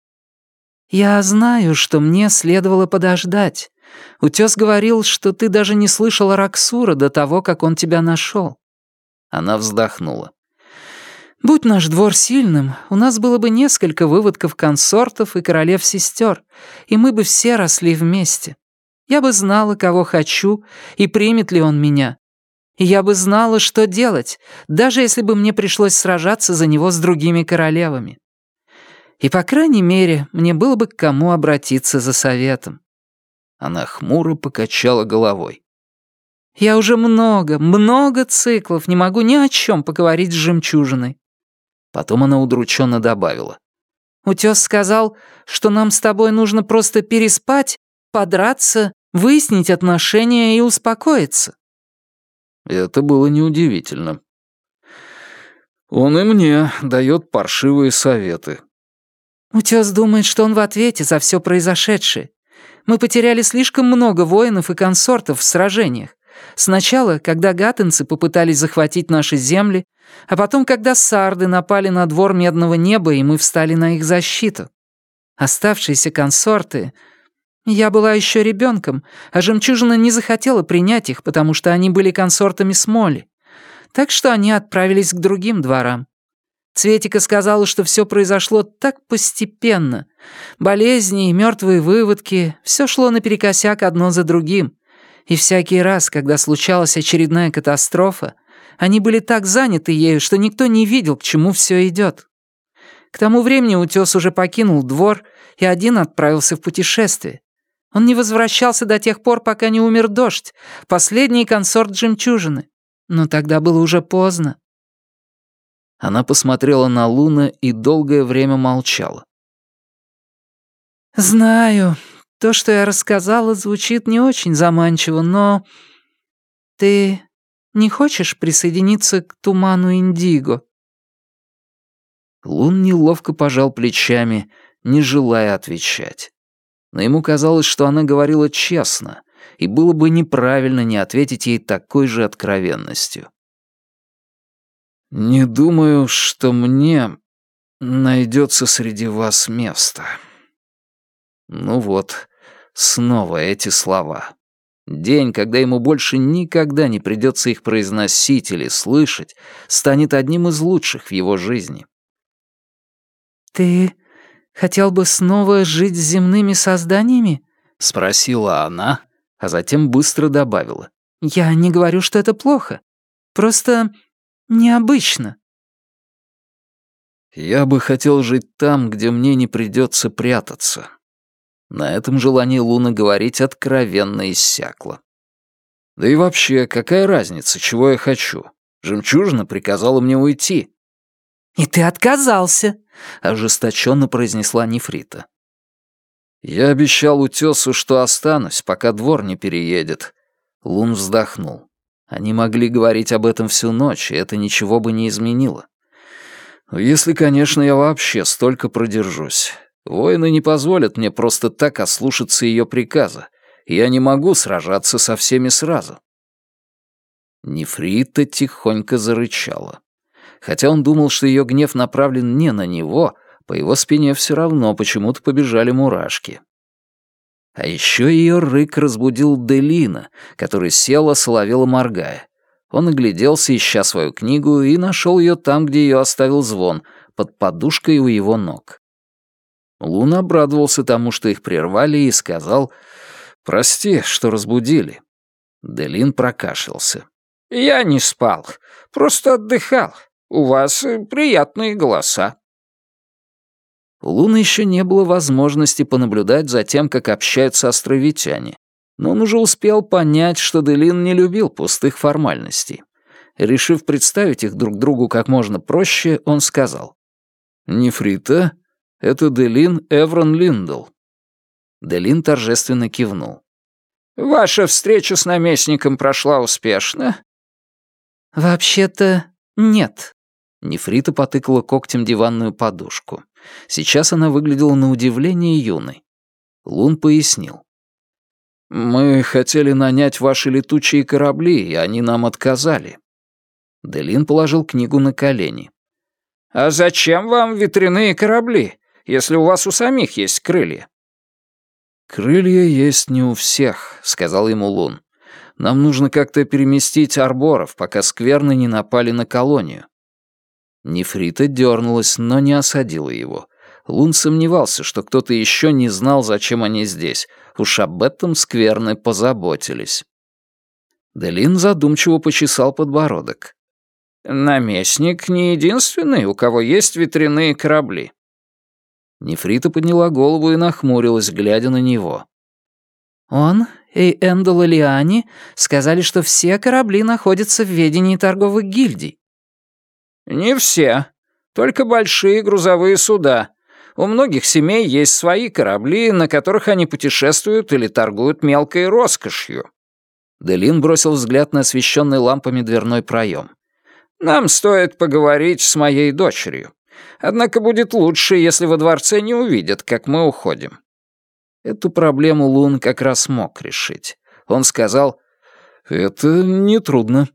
«Я знаю, что мне следовало подождать. Утёс говорил, что ты даже не слышала Раксура до того, как он тебя нашел». Она вздохнула. «Будь наш двор сильным, у нас было бы несколько выводков консортов и королев-сестер, и мы бы все росли вместе. Я бы знала, кого хочу, и примет ли он меня. И я бы знала, что делать, даже если бы мне пришлось сражаться за него с другими королевами. И, по крайней мере, мне было бы к кому обратиться за советом». Она хмуро покачала головой. «Я уже много, много циклов не могу ни о чем поговорить с жемчужиной». Потом она удрученно добавила: «Утёс сказал, что нам с тобой нужно просто переспать, подраться, выяснить отношения и успокоиться». Это было неудивительно. Он и мне дает паршивые советы. «Утёс думает, что он в ответе за все произошедшее. Мы потеряли слишком много воинов и консортов в сражениях. Сначала, когда гаттенцы попытались захватить наши земли, а потом, когда сарды напали на двор Медного Неба, и мы встали на их защиту. Оставшиеся консорты... Я была еще ребенком, а жемчужина не захотела принять их, потому что они были консортами Смоли. Так что они отправились к другим дворам. Цветика сказала, что все произошло так постепенно. Болезни и мертвые выводки, все шло наперекосяк одно за другим. И всякий раз, когда случалась очередная катастрофа, они были так заняты ею, что никто не видел, к чему все идет. К тому времени утёс уже покинул двор и один отправился в путешествие. Он не возвращался до тех пор, пока не умер дождь, последний консорт жемчужины. Но тогда было уже поздно». Она посмотрела на Луна и долгое время молчала. «Знаю, то, что я рассказала, звучит не очень заманчиво, но ты не хочешь присоединиться к туману Индиго?» Лун неловко пожал плечами, не желая отвечать. Но ему казалось, что она говорила честно, и было бы неправильно не ответить ей такой же откровенностью. «Не думаю, что мне найдется среди вас место». Ну вот, снова эти слова. День, когда ему больше никогда не придется их произносить или слышать, станет одним из лучших в его жизни. «Ты хотел бы снова жить с земными созданиями?» — спросила она, а затем быстро добавила. «Я не говорю, что это плохо. Просто необычно». «Я бы хотел жить там, где мне не придется прятаться». На этом желание Луны говорить откровенно иссякло. «Да и вообще, какая разница, чего я хочу? Жемчужина приказала мне уйти». «И ты отказался», — ожесточенно произнесла Нефрита. «Я обещал утесу, что останусь, пока двор не переедет». Лун вздохнул. Они могли говорить об этом всю ночь, и это ничего бы не изменило. Если, конечно, я вообще столько продержусь. Воины не позволят мне просто так ослушаться ее приказа. Я не могу сражаться со всеми сразу. Нефрита тихонько зарычала. Хотя он думал, что ее гнев направлен не на него, по его спине все равно почему-то побежали мурашки. А еще ее рык разбудил Делина, который сел, осоловело моргая. Он огляделся, ища свою книгу, и нашел ее там, где ее оставил Звон, под подушкой у его ног. Лун обрадовался тому, что их прервали, и сказал: «Прости, что разбудили». Делин прокашлялся. «Я не спал, просто отдыхал. У вас приятные голоса». У Луны еще не было возможности понаблюдать за тем, как общаются островитяне, но он уже успел понять, что Делин не любил пустых формальностей. Решив представить их друг другу как можно проще, он сказал: «Нефрита, это Делин Эврон Линдл». Делин торжественно кивнул. «Ваша встреча с наместником прошла успешно?» «Вообще-то нет». Нефрита потыкала когтем диванную подушку. Сейчас она выглядела на удивление юной. Лун пояснил. «Мы хотели нанять ваши летучие корабли, и они нам отказали». Делин положил книгу на колени. «А зачем вам ветряные корабли, если у вас у самих есть крылья?» «Крылья есть не у всех», — сказал ему Лун. «Нам нужно как-то переместить арборов, пока скверны не напали на колонию». Нефрита дернулась, но не осадила его. Лун сомневался, что кто-то еще не знал, зачем они здесь. Уж об этом скверны позаботились. Делин задумчиво почесал подбородок. «Наместник не единственный, у кого есть ветряные корабли». Нефрита подняла голову и нахмурилась, глядя на него. «Он и Эндел Лиани сказали, что все корабли находятся в ведении торговых гильдий». «Не все. Только большие грузовые суда. У многих семей есть свои корабли, на которых они путешествуют или торгуют мелкой роскошью». Делин бросил взгляд на освещенный лампами дверной проем. «Нам стоит поговорить с моей дочерью. Однако будет лучше, если во дворце не увидят, как мы уходим». Эту проблему Лун как раз мог решить. Он сказал: «Это нетрудно».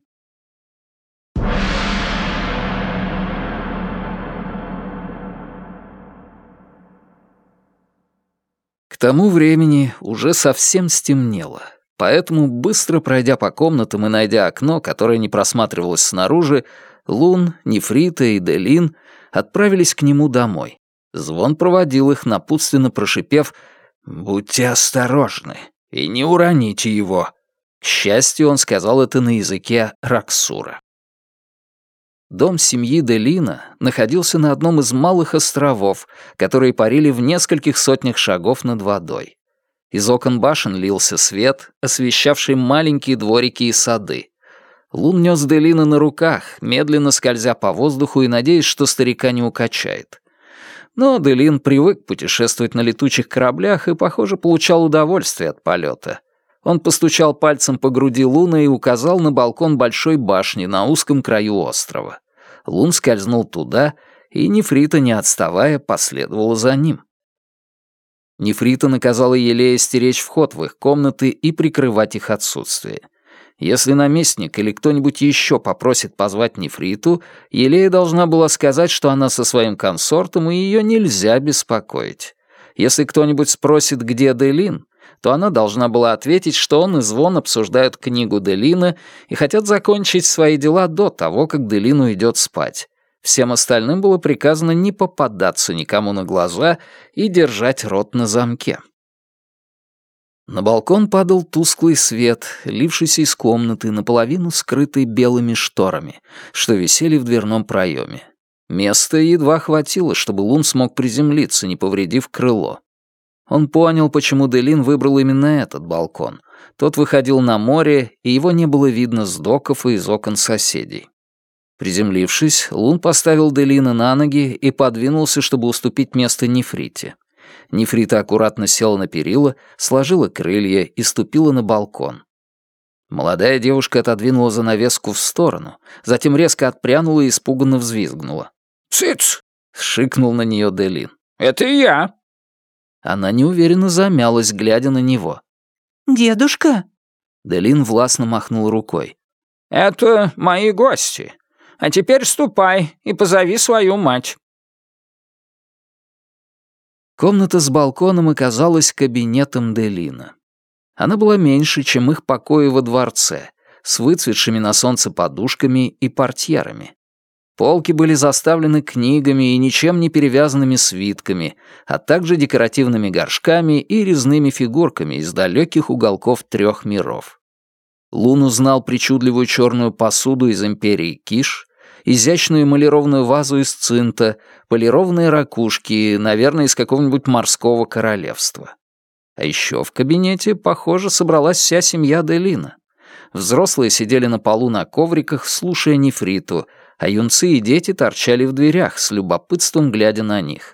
К тому времени уже совсем стемнело, поэтому, быстро пройдя по комнатам и найдя окно, которое не просматривалось снаружи, Лун, Нефрита и Делин отправились к нему домой. Звон проводил их, напутственно прошипев: «Будьте осторожны и не уроните его». К счастью, он сказал это на языке Раксура. Дом семьи Делина находился на одном из малых островов, которые парили в нескольких сотнях шагов над водой. Из окон башен лился свет, освещавший маленькие дворики и сады. Лун нес Делина на руках, медленно скользя по воздуху и надеясь, что старика не укачает. Но Делин привык путешествовать на летучих кораблях и, похоже, получал удовольствие от полета. Он постучал пальцем по груди Луна и указал на балкон большой башни на узком краю острова. Лун скользнул туда, и Нефрита, не отставая, последовала за ним. Нефрита наказала Елея стеречь вход в их комнаты и прикрывать их отсутствие. Если наместник или кто-нибудь еще попросит позвать Нефриту, Елея должна была сказать, что она со своим консортом, и ее нельзя беспокоить. Если кто-нибудь спросит, где Делин, то она должна была ответить, что он и Звон обсуждают книгу Делина и хотят закончить свои дела до того, как Делин уйдет спать. Всем остальным было приказано не попадаться никому на глаза и держать рот на замке. На балкон падал тусклый свет, лившийся из комнаты, наполовину скрытой белыми шторами, что висели в дверном проеме. Места едва хватило, чтобы Лун смог приземлиться, не повредив крыло. Он понял, почему Делин выбрал именно этот балкон. Тот выходил на море, и его не было видно с доков и из окон соседей. Приземлившись, Лун поставил Делина на ноги и подвинулся, чтобы уступить место Нефрите. Нефрита аккуратно села на перила, сложила крылья и ступила на балкон. Молодая девушка отодвинула занавеску в сторону, затем резко отпрянула и испуганно взвизгнула. «Цыц!» — шикнул на нее Делин. «Это я!» Она неуверенно замялась, глядя на него. «Дедушка?» Делин властно махнул рукой. «Это мои гости. А теперь ступай и позови свою мать». Комната с балконом оказалась кабинетом Делина. Она была меньше, чем их покои во дворце, с выцветшими на солнце подушками и портьерами. Полки были заставлены книгами и ничем не перевязанными свитками, а также декоративными горшками и резными фигурками из далеких уголков трех миров. Лун узнал причудливую черную посуду из империи Киш, изящную эмалированную вазу из цинта, полированные ракушки, наверное, из какого-нибудь морского королевства. А еще в кабинете, похоже, собралась вся семья Делина. Взрослые сидели на полу на ковриках, слушая Нефриту, а юнцы и дети торчали в дверях, с любопытством глядя на них.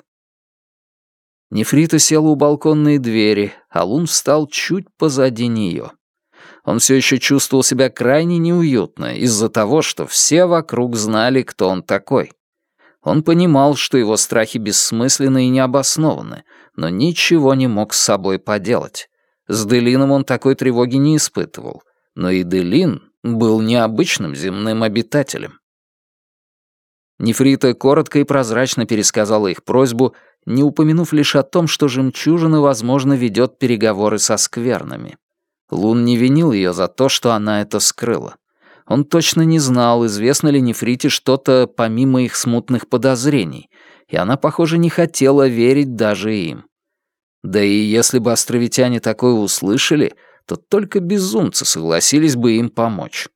Нефрита села у балконной двери, а Лун встал чуть позади нее. Он все еще чувствовал себя крайне неуютно из-за того, что все вокруг знали, кто он такой. Он понимал, что его страхи бессмысленны и необоснованы, но ничего не мог с собой поделать. С Делином он такой тревоги не испытывал, но и Делин был необычным земным обитателем. Нефрита коротко и прозрачно пересказала их просьбу, не упомянув лишь о том, что жемчужина, возможно, ведет переговоры со сквернами. Лун не винил ее за то, что она это скрыла. Он точно не знал, известно ли Нефрите что-то помимо их смутных подозрений, и она, похоже, не хотела верить даже им. Да и если бы островитяне такое услышали, то только безумцы согласились бы им помочь.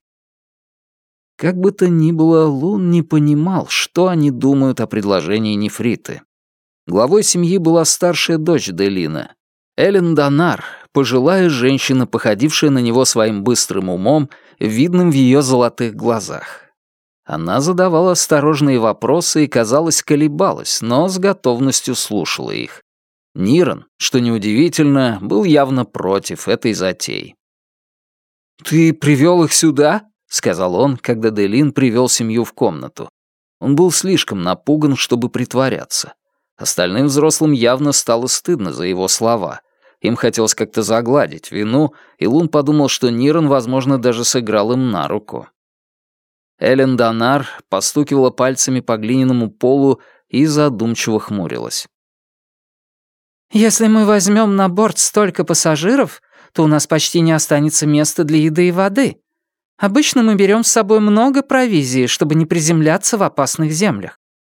Как бы то ни было, Лун не понимал, что они думают о предложении Нефриты. Главой семьи была старшая дочь Делина, Элен Донар, пожилая женщина, походившая на него своим быстрым умом, видным в ее золотых глазах. Она задавала осторожные вопросы и, казалось, колебалась, но с готовностью слушала их. Ниран, что неудивительно, был явно против этой затеи. «Ты привел их сюда?» — сказал он, когда Делин привел семью в комнату. Он был слишком напуган, чтобы притворяться. Остальным взрослым явно стало стыдно за его слова. Им хотелось как-то загладить вину, и Лун подумал, что Ниран, возможно, даже сыграл им на руку. Элен Донар постукивала пальцами по глиняному полу и задумчиво хмурилась. «Если мы возьмем на борт столько пассажиров, то у нас почти не останется места для еды и воды. Обычно мы берем с собой много провизии, чтобы не приземляться в опасных землях».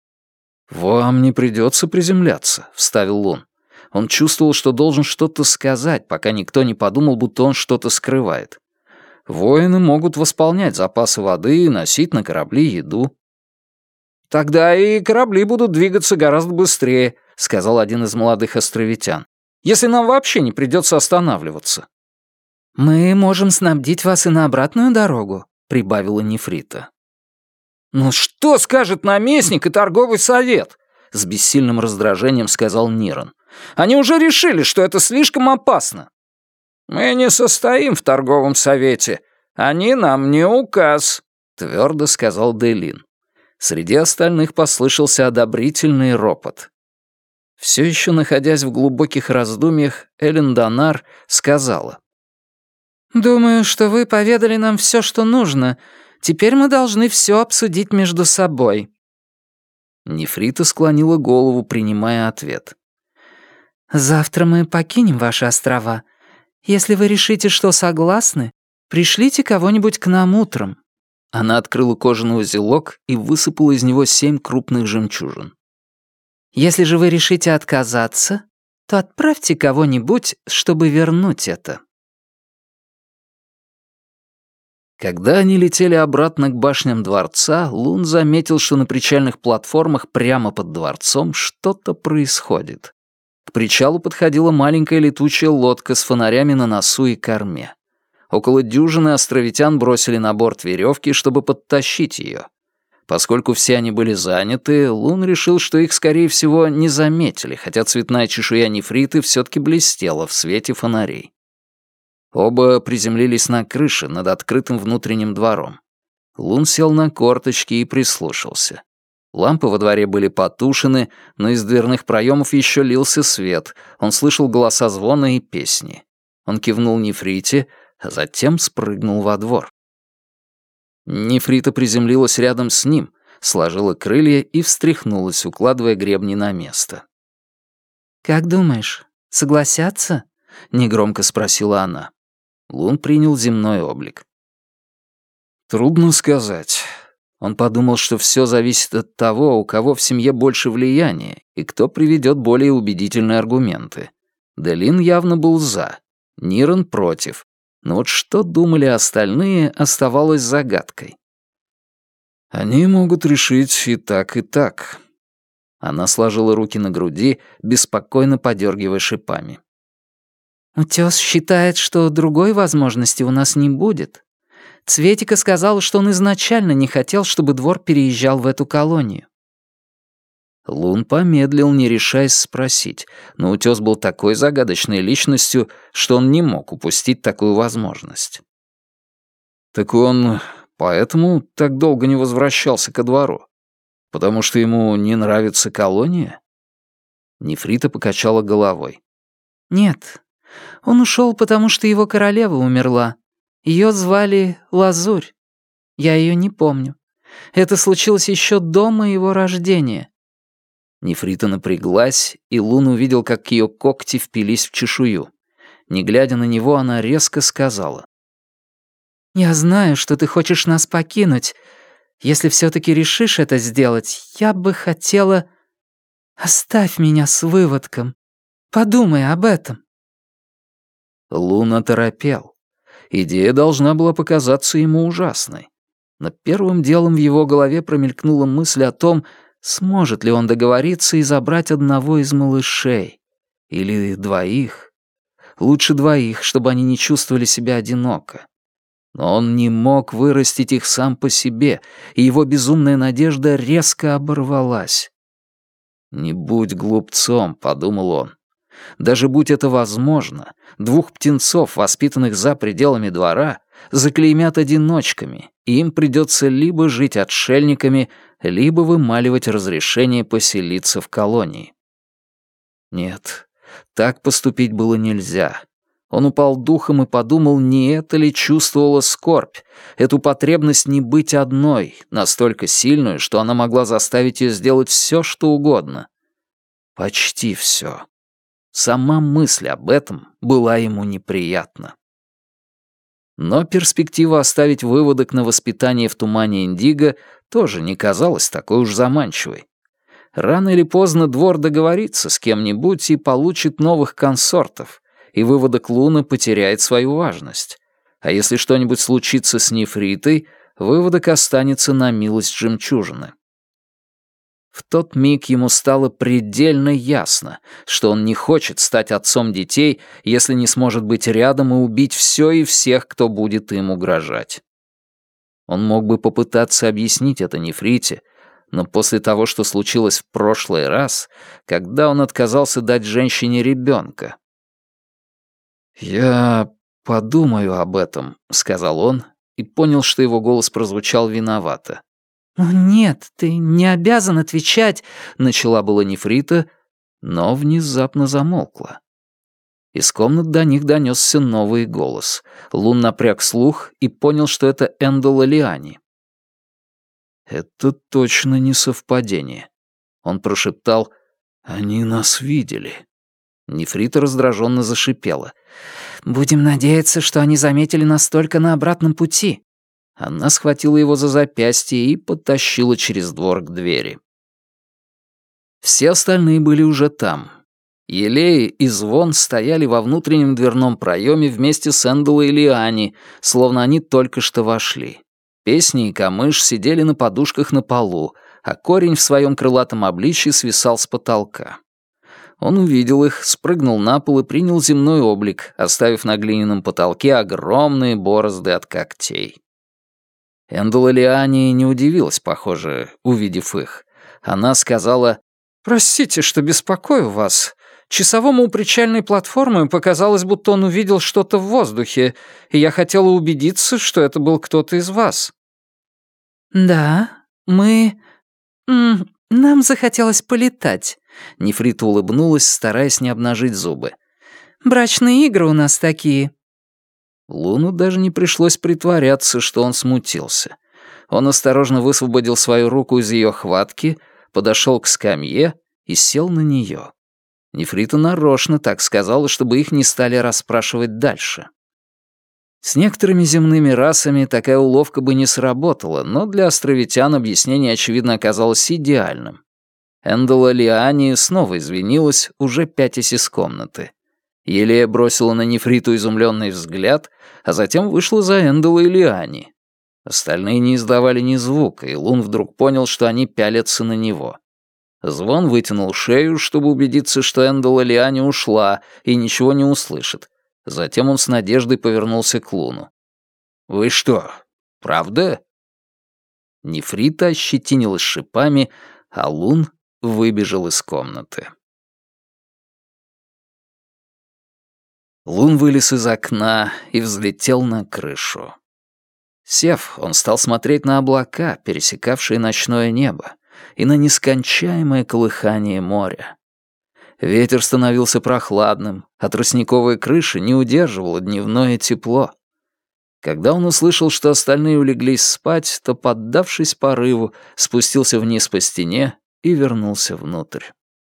«Вам не придется приземляться», — вставил Лун. Он чувствовал, что должен что-то сказать, пока никто не подумал, будто он что-то скрывает. Воины могут восполнять запасы воды и носить на корабли еду. «Тогда и корабли будут двигаться гораздо быстрее», — сказал один из молодых островитян. «Если нам вообще не придется останавливаться». «Мы можем снабдить вас и на обратную дорогу», — прибавила Нефрита. «Ну что скажет наместник и торговый совет?» — с бессильным раздражением сказал Ниран. «Они уже решили, что это слишком опасно». «Мы не состоим в торговом совете. Они нам не указ», — твердо сказал Делин. Среди остальных послышался одобрительный ропот. Все еще находясь в глубоких раздумьях, Элен Донар сказала. «Думаю, что вы поведали нам все, что нужно. Теперь мы должны все обсудить между собой». Нефрита склонила голову, принимая ответ. «Завтра мы покинем ваши острова. Если вы решите, что согласны, пришлите кого-нибудь к нам утром». Она открыла кожаный узелок и высыпала из него семь крупных жемчужин. «Если же вы решите отказаться, то отправьте кого-нибудь, чтобы вернуть это». Когда они летели обратно к башням дворца, Лун заметил, что на причальных платформах прямо под дворцом что-то происходит. К причалу подходила маленькая летучая лодка с фонарями на носу и корме. Около дюжины островитян бросили на борт веревки, чтобы подтащить ее. Поскольку все они были заняты, Лун решил, что их, скорее всего, не заметили, хотя цветная чешуя нефриты все-таки блестела в свете фонарей. Оба приземлились на крыше над открытым внутренним двором. Лун сел на корточки и прислушался. Лампы во дворе были потушены, но из дверных проемов еще лился свет. Он слышал голоса звона и песни. Он кивнул нефрите, а затем спрыгнул во двор. Нефрита приземлилась рядом с ним, сложила крылья и встряхнулась, укладывая гребни на место. «Как думаешь, согласятся?» — негромко спросила она. Лун принял земной облик. «Трудно сказать». Он подумал, что все зависит от того, у кого в семье больше влияния и кто приведет более убедительные аргументы. Делин явно был «за», Ниран «против». Но вот что думали остальные, оставалось загадкой. «Они могут решить и так, и так». Она сложила руки на груди, беспокойно подергивая шипами. «Утёс считает, что другой возможности у нас не будет. Цветика сказала, что он изначально не хотел, чтобы двор переезжал в эту колонию». Лун помедлил, не решаясь спросить, но Утёс был такой загадочной личностью, что он не мог упустить такую возможность. «Так он поэтому так долго не возвращался ко двору? Потому что ему не нравится колония?» Нефрита покачала головой. «Нет, он ушел, потому что его королева умерла. Ее звали Лазурь. Я ее не помню. Это случилось еще до моего рождения». Нефрита напряглась, и Лун увидел, как ее когти впились в чешую. Не глядя на него, она резко сказала. «Я знаю, что ты хочешь нас покинуть. Если все-таки решишь это сделать, я бы хотела... Оставь меня с выводком. Подумай об этом». Лун оторопел. Идея должна была показаться ему ужасной. Но первым делом в его голове промелькнула мысль о том, сможет ли он договориться и забрать одного из малышей? Или двоих? Лучше двоих, чтобы они не чувствовали себя одиноко. Но он не мог вырастить их сам по себе, и его безумная надежда резко оборвалась. «Не будь глупцом», — подумал он. «Даже будь это возможно, двух птенцов, воспитанных за пределами двора, заклеймят одиночками, и им придется либо жить отшельниками, либо вымаливать разрешение поселиться в колонии». Нет, так поступить было нельзя. Он упал духом и подумал, не это ли чувствовала скорбь, эту потребность не быть одной, настолько сильную, что она могла заставить ее сделать все, что угодно. Почти все. Сама мысль об этом была ему неприятна. Но перспектива оставить выводок на воспитание в тумане Индиго тоже не казалась такой уж заманчивой. Рано или поздно двор договорится с кем-нибудь и получит новых консортов, и выводок Луна потеряет свою важность. А если что-нибудь случится с нефритой, выводок останется на милость жемчужины. В тот миг ему стало предельно ясно, что он не хочет стать отцом детей, если не сможет быть рядом и убить все и всех, кто будет им угрожать. Он мог бы попытаться объяснить это Нефрите, но после того, что случилось в прошлый раз, когда он отказался дать женщине ребенка. «Я подумаю об этом», — сказал он, и понял, что его голос прозвучал виновато. «Нет, ты не обязан отвечать», — начала была Нефрита, но внезапно замолкла. Из комнат до них донесся новый голос. Лун напряг слух и понял, что это Эндола Лиани. «Это точно не совпадение». Он прошептал: «Они нас видели». Нефрита раздраженно зашипела. «Будем надеяться, что они заметили нас только на обратном пути». Она схватила его за запястье и подтащила через двор к двери. Все остальные были уже там. Елея и Звон стояли во внутреннем дверном проеме вместе с Эндолой и Лиани, словно они только что вошли. Песни и Камыш сидели на подушках на полу, а Корень в своем крылатом обличье свисал с потолка. Он увидел их, спрыгнул на пол и принял земной облик, оставив на глиняном потолке огромные борозды от когтей. Эндола Лиани не удивилась, похоже, увидев их. Она сказала: «Простите, что беспокою вас. Часовому у причальной платформы показалось, будто он увидел что-то в воздухе, и я хотела убедиться, что это был кто-то из вас». «Да, мы... М, нам захотелось полетать», — Нефрита улыбнулась, стараясь не обнажить зубы. «Брачные игры у нас такие». Луну даже не пришлось притворяться, что он смутился. Он осторожно высвободил свою руку из ее хватки, подошел к скамье и сел на нее. Нефрита нарочно так сказала, чтобы их не стали расспрашивать дальше. С некоторыми земными расами такая уловка бы не сработала, но для островитян объяснение, очевидно, оказалось идеальным. Эндола Лиани снова извинилась, уже пятясь из комнаты. Елея бросила на Нефриту изумленный взгляд, а затем вышла за Эндолой и Лиани. Остальные не издавали ни звука, и Лун вдруг понял, что они пялятся на него. Звон вытянул шею, чтобы убедиться, что Эндола Лиани ушла и ничего не услышит. Затем он с надеждой повернулся к Луну. «Вы что, правда?» Нефрита ощетинилась шипами, а Лун выбежал из комнаты. Лун вылез из окна и взлетел на крышу. Сев, он стал смотреть на облака, пересекавшие ночное небо, и на нескончаемое колыхание моря. Ветер становился прохладным, а тростниковая крыша не удерживала дневное тепло. Когда он услышал, что остальные улеглись спать, то, поддавшись порыву, спустился вниз по стене и вернулся внутрь.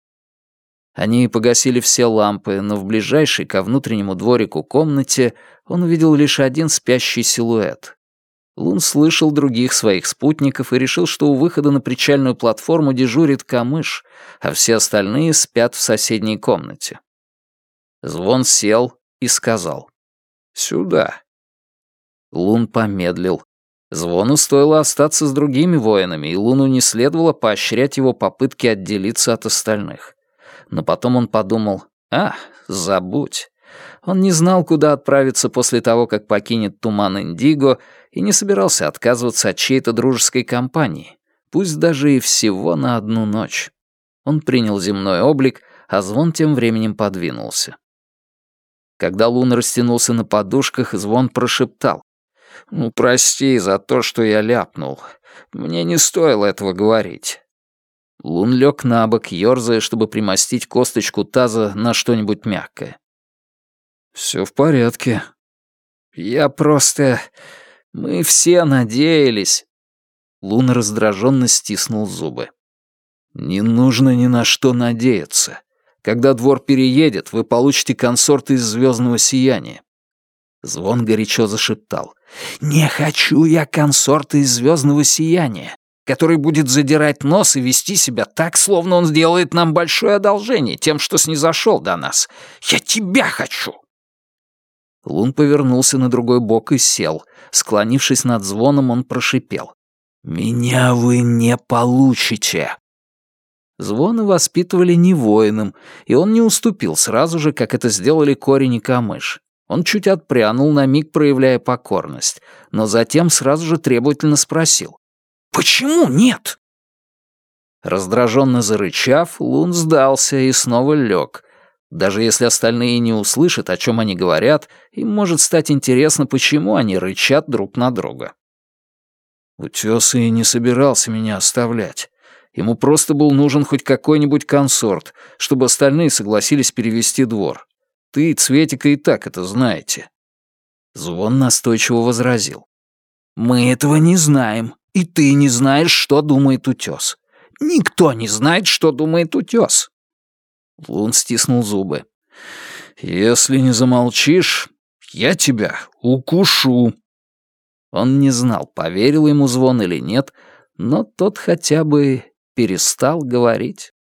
Они погасили все лампы, но в ближайшей ко внутреннему дворику комнате он увидел лишь один спящий силуэт. Лун слышал других своих спутников и решил, что у выхода на причальную платформу дежурит Камыш, а все остальные спят в соседней комнате. Звон сел и сказал: «Сюда». Лун помедлил. Звону стоило остаться с другими воинами, и Луну не следовало поощрять его попытки отделиться от остальных. Но потом он подумал: «А, забудь». Он не знал, куда отправиться после того, как покинет туман Индиго, и не собирался отказываться от чьей-то дружеской компании, пусть даже и всего на одну ночь. Он принял земной облик, а Звон тем временем подвинулся. Когда Лун растянулся на подушках, Звон прошептал: «Ну, прости за то, что я ляпнул. Мне не стоило этого говорить». Лун лег на бок, ёрзая, чтобы примостить косточку таза на что-нибудь мягкое. «Все в порядке. Я просто... Мы все надеялись...» Лун раздраженно стиснул зубы. «Не нужно ни на что надеяться. Когда двор переедет, вы получите консорт из звездного сияния». Звон горячо зашептал: «Не хочу я консорта из звездного сияния, который будет задирать нос и вести себя так, словно он сделает нам большое одолжение тем, что снизошел до нас. Я тебя хочу!» Лун повернулся на другой бок и сел. Склонившись над Звоном, он прошипел: «Меня вы не получите!» Звона воспитывали не воином, и он не уступил сразу же, как это сделали Корень и Камыш. Он чуть отпрянул, на миг проявляя покорность, но затем сразу же требовательно спросил: «Почему нет?» Раздраженно зарычав, Лун сдался и снова лег. Даже если остальные не услышат, о чем они говорят, им может стать интересно, почему они рычат друг на друга. Утёс и не собирался меня оставлять. Ему просто был нужен хоть какой-нибудь консорт, чтобы остальные согласились перевести двор. Ты и Цветика и так это знаете. Звон настойчиво возразил. «Мы этого не знаем, и ты не знаешь, что думает Утёс. Никто не знает, что думает Утёс». Лун стиснул зубы. «Если не замолчишь, я тебя укушу». Он не знал, поверил ему Звон или нет, но тот хотя бы перестал говорить.